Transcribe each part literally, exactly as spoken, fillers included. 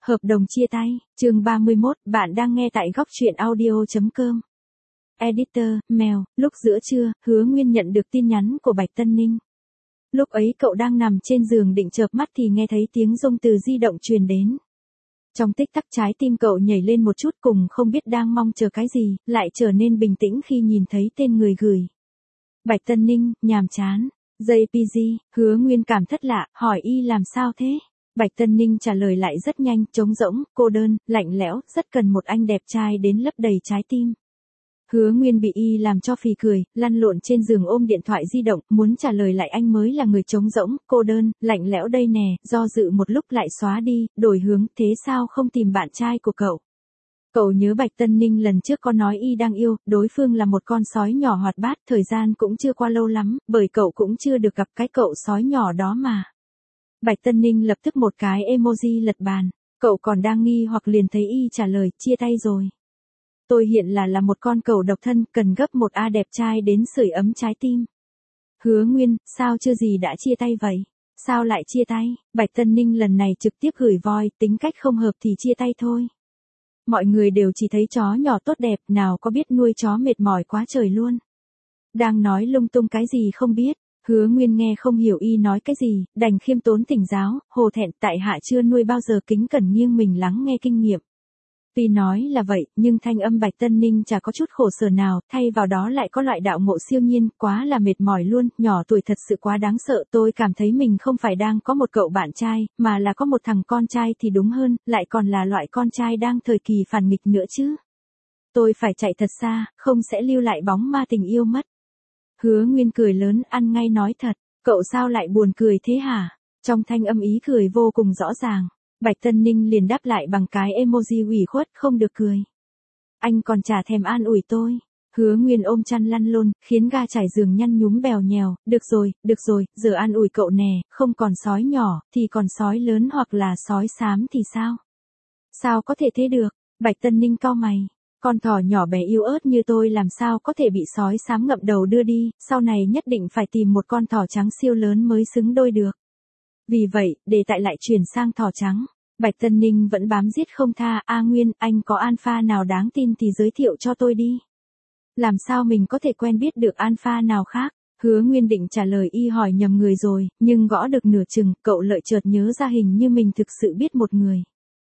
Hợp đồng chia tay, chương ba mươi mốt, bạn đang nghe tại góc truyện audio chấm com. Editor, mail, lúc giữa trưa, Hứa Nguyên nhận được tin nhắn của Bạch Tân Ninh. Lúc ấy cậu đang nằm trên giường định chợp mắt thì nghe thấy tiếng rung từ di động truyền đến. Trong tích tắc trái tim cậu nhảy lên một chút, cùng không biết đang mong chờ cái gì, lại trở nên bình tĩnh khi nhìn thấy tên người gửi. Bạch Tân Ninh, nhàm chán. gi pê giê, Hứa Nguyên cảm thất lạ, hỏi y làm sao thế? Bạch Tân Ninh trả lời lại rất nhanh, trống rỗng, cô đơn, lạnh lẽo, rất cần một anh đẹp trai đến lấp đầy trái tim. Hứa Nguyên bị y làm cho phì cười, lăn lộn trên giường ôm điện thoại di động, muốn trả lời lại anh mới là người trống rỗng, cô đơn, lạnh lẽo đây nè, do dự một lúc lại xóa đi, đổi hướng, thế sao không tìm bạn trai của cậu? Cậu nhớ Bạch Tân Ninh lần trước có nói y đang yêu, đối phương là một con sói nhỏ hoạt bát, thời gian cũng chưa qua lâu lắm, bởi cậu cũng chưa được gặp cái cậu sói nhỏ đó mà. Bạch Tân Ninh lập tức một cái emoji lật bàn, cậu còn đang nghi hoặc liền thấy y trả lời, chia tay rồi. Tôi hiện là là một con cẩu độc thân, cần gấp một A đẹp trai đến sưởi ấm trái tim. Hứa Nguyên, sao chưa gì đã chia tay vậy? Sao lại chia tay? Bạch Tân Ninh lần này trực tiếp gửi voi, tính cách không hợp thì chia tay thôi. Mọi người đều chỉ thấy chó nhỏ tốt đẹp, nào có biết nuôi chó mệt mỏi quá trời luôn. Đang nói lung tung cái gì không biết. Hứa Nguyên nghe không hiểu y nói cái gì, đành khiêm tốn thỉnh giáo, hồ thẹn, tại hạ chưa nuôi bao giờ, kính cẩn nghiêng mình lắng nghe kinh nghiệm. Tuy nói là vậy, nhưng thanh âm Bạch Tân Ninh chả có chút khổ sở nào, thay vào đó lại có loại đạo ngộ siêu nhiên, quá là mệt mỏi luôn, nhỏ tuổi thật sự quá đáng sợ, tôi cảm thấy mình không phải đang có một cậu bạn trai, mà là có một thằng con trai thì đúng hơn, lại còn là loại con trai đang thời kỳ phản nghịch nữa chứ. Tôi phải chạy thật xa, không sẽ lưu lại bóng ma tình yêu mất. Hứa Nguyên cười lớn, ăn ngay nói thật, cậu sao lại buồn cười thế hả? Trong thanh âm ý cười vô cùng rõ ràng, Bạch Tân Ninh liền đáp lại bằng cái emoji ủy khuất, không được cười. Anh còn chả thèm an ủi tôi. Hứa Nguyên ôm chăn lăn lộn, khiến ga trải giường nhăn nhúm bèo nhèo, được rồi, được rồi, giờ an ủi cậu nè, không còn sói nhỏ, thì còn sói lớn hoặc là sói xám thì sao? Sao có thể thế được? Bạch Tân Ninh cau mày. Con thỏ nhỏ bé yếu ớt như tôi làm sao có thể bị sói xám ngậm đầu đưa đi, sau này nhất định phải tìm một con thỏ trắng siêu lớn mới xứng đôi được. Vì vậy, để tại lại chuyển sang thỏ trắng. Bạch Tân Ninh vẫn bám giết không tha, A Nguyên, anh có alpha nào đáng tin thì giới thiệu cho tôi đi. Làm sao mình có thể quen biết được alpha nào khác? Hứa Nguyên định trả lời y hỏi nhầm người rồi, nhưng gõ được nửa chừng, cậu lợi chợt nhớ ra hình như mình thực sự biết một người.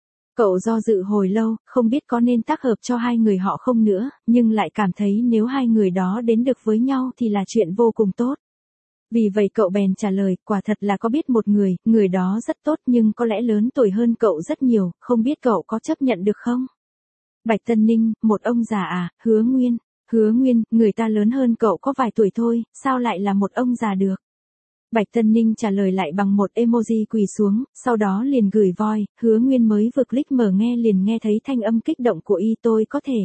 Cậu do dự hồi lâu, không biết có nên tác hợp cho hai người họ không nữa, nhưng lại cảm thấy nếu hai người đó đến được với nhau thì là chuyện vô cùng tốt. Vì vậy cậu bèn trả lời, quả thật là có biết một người, người đó rất tốt nhưng có lẽ lớn tuổi hơn cậu rất nhiều, không biết cậu có chấp nhận được không? Bạch Tân Ninh, một ông già à, Hứa Nguyên, Hứa Nguyên, người ta lớn hơn cậu có vài tuổi thôi, sao lại là một ông già được? Bạch Tân Ninh trả lời lại bằng một emoji quỳ xuống, sau đó liền gửi voi, Hứa Nguyên mới vừa click mở nghe liền nghe thấy thanh âm kích động của y, tôi có thể.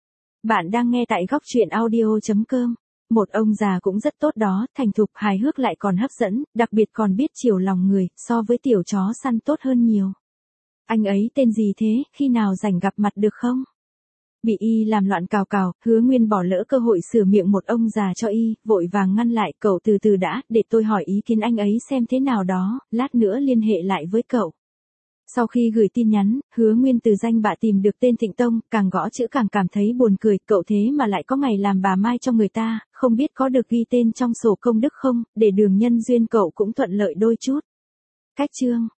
Bạn đang nghe tại góc truyện audio chấm com. Một ông già cũng rất tốt đó, thành thục, hài hước lại còn hấp dẫn, đặc biệt còn biết chiều lòng người, so với tiểu chó săn tốt hơn nhiều. Anh ấy tên gì thế, khi nào rảnh gặp mặt được không? Bị y làm loạn cào cào, Hứa Nguyên bỏ lỡ cơ hội sửa miệng một ông già cho y, vội vàng ngăn lại, cậu từ từ đã, để tôi hỏi ý kiến anh ấy xem thế nào đó, lát nữa liên hệ lại với cậu. Sau khi gửi tin nhắn, Hứa Nguyên từ danh bạ tìm được tên Thịnh Tông, càng gõ chữ càng cảm thấy buồn cười, cậu thế mà lại có ngày làm bà Mai cho người ta, không biết có được ghi tên trong sổ công đức không, để đường nhân duyên cậu cũng thuận lợi đôi chút. Cách chương